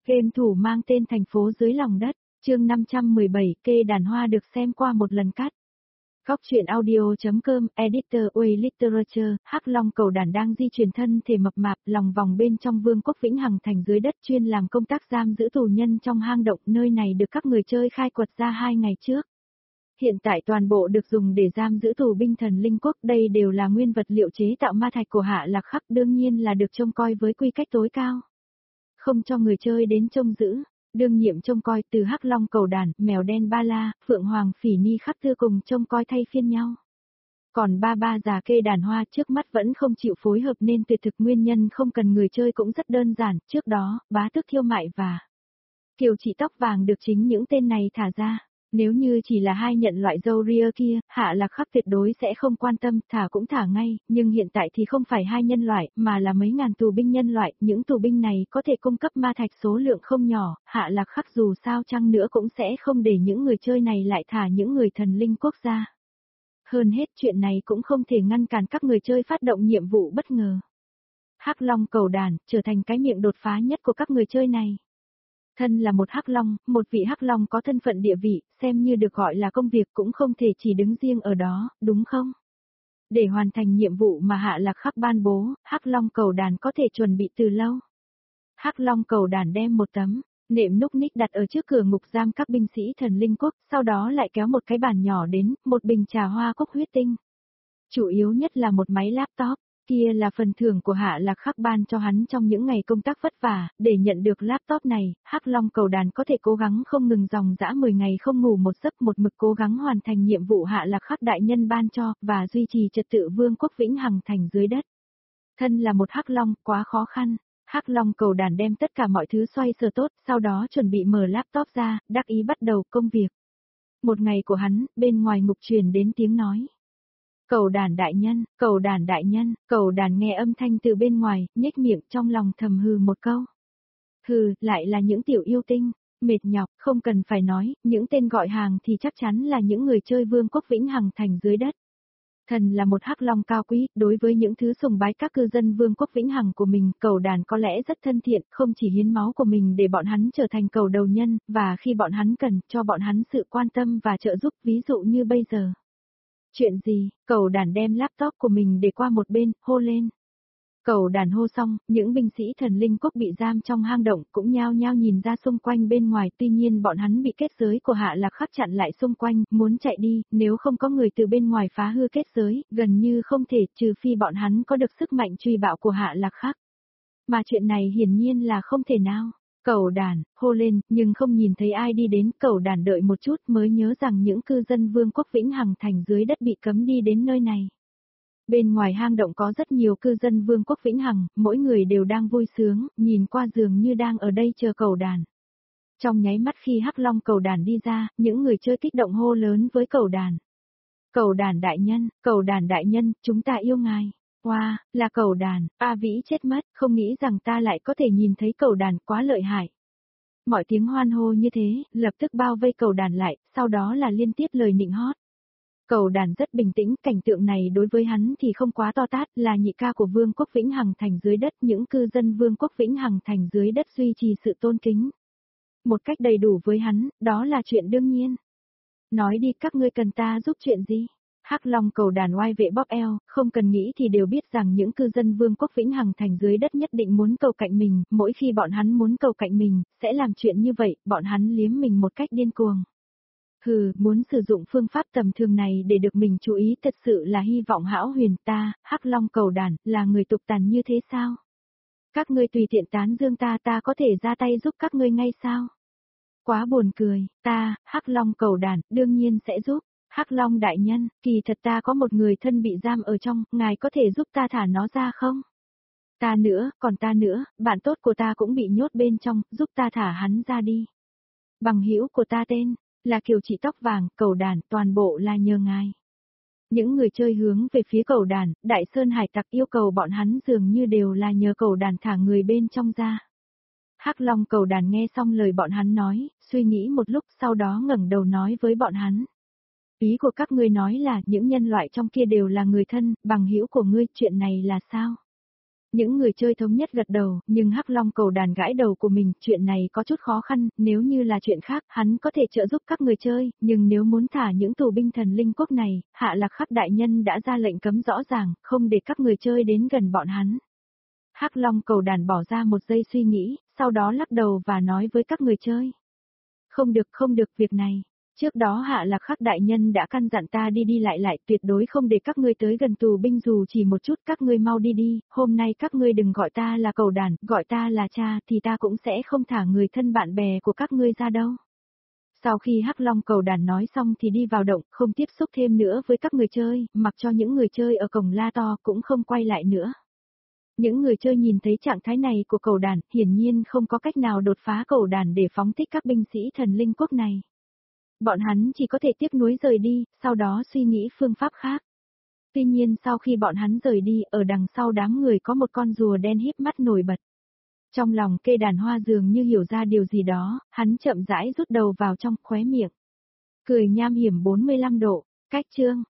Game thủ mang tên thành phố dưới lòng đất, chương 517, kê đàn hoa được xem qua một lần cắt. Góc truyện audio.com, editor Way Literature, Hắc Long cầu đàn đang di chuyển thân thể mập mạp lòng vòng bên trong Vương quốc Vĩnh Hằng thành dưới đất chuyên làm công tác giam giữ tù nhân trong hang động, nơi này được các người chơi khai quật ra 2 ngày trước. Hiện tại toàn bộ được dùng để giam giữ tù binh thần linh quốc, đây đều là nguyên vật liệu chế tạo ma thạch của Hạ Lạc Khắc, đương nhiên là được trông coi với quy cách tối cao. Không cho người chơi đến trông giữ, đương nhiệm trông coi từ Hắc Long cầu đàn, mèo đen Ba La, Phượng Hoàng Phỉ Ni Khắc Tư cùng trông coi thay phiên nhau. Còn ba già kê đàn hoa trước mắt vẫn không chịu phối hợp nên tuyệt thực nguyên nhân không cần người chơi cũng rất đơn giản, trước đó, Bá Tước Thiêu Mại và Kiều Chị Tóc Vàng được chính những tên này thả ra. Nếu như chỉ là hai nhận loại dâu ria kia, Hạ Lạc Khắc tuyệt đối sẽ không quan tâm, thả cũng thả ngay, nhưng hiện tại thì không phải hai nhân loại, mà là mấy ngàn tù binh nhân loại, những tù binh này có thể cung cấp ma thạch số lượng không nhỏ, Hạ Lạc Khắc dù sao chăng nữa cũng sẽ không để những người chơi này lại thả những người thần linh quốc gia. Hơn hết chuyện này cũng không thể ngăn cản các người chơi phát động nhiệm vụ bất ngờ. Hắc Long cầu đàn, trở thành cái miệng đột phá nhất của các người chơi này. Thân là một Hắc Long, một vị Hắc Long có thân phận địa vị, xem như được gọi là công việc cũng không thể chỉ đứng riêng ở đó, đúng không? Để hoàn thành nhiệm vụ mà Hạ Lạc Khắc ban bố, Hắc Long cầu đàn có thể chuẩn bị từ lâu. Hắc Long cầu đàn đem một tấm nệm núc ních đặt ở trước cửa ngục giam các binh sĩ thần linh quốc, sau đó lại kéo một cái bàn nhỏ đến, một bình trà hoa cúc huyết tinh. Chủ yếu nhất là một máy laptop. Kia là phần thưởng của Hạ Lạc Khắc ban cho hắn trong những ngày công tác vất vả, để nhận được laptop này, Hắc Long cầu đàn có thể cố gắng không ngừng dòng dã 10 ngày không ngủ một giấc, một mực cố gắng hoàn thành nhiệm vụ Hạ Lạc Khắc đại nhân ban cho, và duy trì trật tự Vương quốc Vĩnh Hằng thành dưới đất. Thân là một Hắc Long, quá khó khăn. Hắc Long cầu đàn đem tất cả mọi thứ xoay sở tốt, sau đó chuẩn bị mở laptop ra, đắc ý bắt đầu công việc. Một ngày của hắn, bên ngoài ngục truyền đến tiếng nói. Cầu đàn đại nhân, cầu đàn đại nhân, cầu đàn nghe âm thanh từ bên ngoài, nhếch miệng trong lòng thầm hừ một câu. Hừ, lại là những tiểu yêu tinh, mệt nhọc, không cần phải nói, những tên gọi hàng thì chắc chắn là những người chơi Vương quốc Vĩnh Hằng thành dưới đất. Thần là một Hắc Long cao quý, đối với những thứ sùng bái các cư dân Vương quốc Vĩnh Hằng của mình, cầu đàn có lẽ rất thân thiện, không chỉ hiến máu của mình để bọn hắn trở thành cầu đầu nhân, và khi bọn hắn cần, cho bọn hắn sự quan tâm và trợ giúp, ví dụ như bây giờ. Chuyện gì, cầu đàn đem laptop của mình để qua một bên, hô lên. Cầu đàn hô xong, những binh sĩ thần linh quốc bị giam trong hang động cũng nhao nhao nhìn ra xung quanh bên ngoài, tuy nhiên bọn hắn bị kết giới của Hạ Lạc Khắc chặn lại xung quanh, muốn chạy đi, nếu không có người từ bên ngoài phá hư kết giới, gần như không thể, trừ phi bọn hắn có được sức mạnh truy bạo của Hạ Lạc Khắc. Mà chuyện này hiển nhiên là không thể nào. Cầu đàn, hô lên, nhưng không nhìn thấy ai đi đến, cầu đàn đợi một chút mới nhớ rằng những cư dân Vương quốc Vĩnh Hằng thành dưới đất bị cấm đi đến nơi này. Bên ngoài hang động có rất nhiều cư dân Vương quốc Vĩnh Hằng, mỗi người đều đang vui sướng, nhìn qua dường như đang ở đây chờ cầu đàn. Trong nháy mắt khi Hắc Long cầu đàn đi ra, những người chơi kích động hô lớn với cầu đàn. Cầu đàn đại nhân, chúng ta yêu ngài. Wow, là cầu đàn, A Vĩ chết mất, không nghĩ rằng ta lại có thể nhìn thấy cầu đàn, quá lợi hại. Mọi tiếng hoan hô như thế, lập tức bao vây cầu đàn lại, sau đó là liên tiếp lời nịnh hót. Cầu đàn rất bình tĩnh, cảnh tượng này đối với hắn thì không quá to tát, là nhị ca của Vương quốc Vĩnh Hằng thành dưới đất, những cư dân Vương quốc Vĩnh Hằng thành dưới đất duy trì sự tôn kính. Một cách đầy đủ với hắn, đó là chuyện đương nhiên. Nói đi, các ngươi cần ta giúp chuyện gì? Hắc Long cầu đàn oai vệ bóp eo, không cần nghĩ thì đều biết rằng những cư dân Vương quốc Vĩnh Hằng thành dưới đất nhất định muốn cầu cạnh mình, mỗi khi bọn hắn muốn cầu cạnh mình, sẽ làm chuyện như vậy, bọn hắn liếm mình một cách điên cuồng. Hừ, muốn sử dụng phương pháp tầm thường này để được mình chú ý thật sự là hy vọng hão huyền, ta, Hắc Long cầu đàn, là người tục tàn như thế sao? Các ngươi tùy tiện tán dương ta, ta có thể ra tay giúp các ngươi ngay sao? Quá buồn cười, ta, Hắc Long cầu đàn, đương nhiên sẽ giúp. Hắc Long đại nhân, kỳ thật ta có một người thân bị giam ở trong, ngài có thể giúp ta thả nó ra không? Ta nữa, còn ta nữa, bạn tốt của ta cũng bị nhốt bên trong, giúp ta thả hắn ra đi. Bằng hữu của ta tên là Kiều Chị Tóc Vàng, cầu đàn, toàn bộ là nhờ ngài. Những người chơi hướng về phía cầu đàn, Đại Sơn Hải Tặc yêu cầu bọn hắn dường như đều là nhờ cầu đàn thả người bên trong ra. Hắc Long cầu đàn nghe xong lời bọn hắn nói, suy nghĩ một lúc sau đó ngẩng đầu nói với bọn hắn. Ý của các ngươi nói là những nhân loại trong kia đều là người thân, bằng hữu của ngươi, chuyện này là sao? Những người chơi thống nhất gật đầu, nhưng Hắc Long cầu đàn gãi đầu của mình, chuyện này có chút khó khăn, nếu như là chuyện khác, hắn có thể trợ giúp các người chơi, nhưng nếu muốn thả những tù binh thần linh quốc này, Hạ Lạc Khắc đại nhân đã ra lệnh cấm rõ ràng, không để các người chơi đến gần bọn hắn. Hắc Long cầu đàn bỏ ra một giây suy nghĩ, sau đó lắc đầu và nói với các người chơi. Không được việc này. Trước đó Hạ Lạc Khắc đại nhân đã căn dặn ta đi đi lại tuyệt đối không để các ngươi tới gần tù binh dù chỉ một chút, các ngươi mau đi đi, hôm nay các ngươi đừng gọi ta là cầu đàn, gọi ta là cha thì ta cũng sẽ không thả người thân bạn bè của các ngươi ra đâu. Sau khi Hắc Long cầu đàn nói xong thì đi vào động, không tiếp xúc thêm nữa với các người chơi, mặc cho những người chơi ở cổng la to cũng không quay lại nữa. Những người chơi nhìn thấy trạng thái này của cầu đàn, hiển nhiên không có cách nào đột phá cầu đàn để phóng thích các binh sĩ thần linh quốc này. Bọn hắn chỉ có thể tiếc nuối rời đi, sau đó suy nghĩ phương pháp khác. Tuy nhiên sau khi bọn hắn rời đi, ở đằng sau đám người có một con rùa đen híp mắt nổi bật. Trong lòng Kê Đàn Hoa dường như hiểu ra điều gì đó, hắn chậm rãi rút đầu vào trong khóe miệng. Cười nham hiểm 45 độ, cách chương.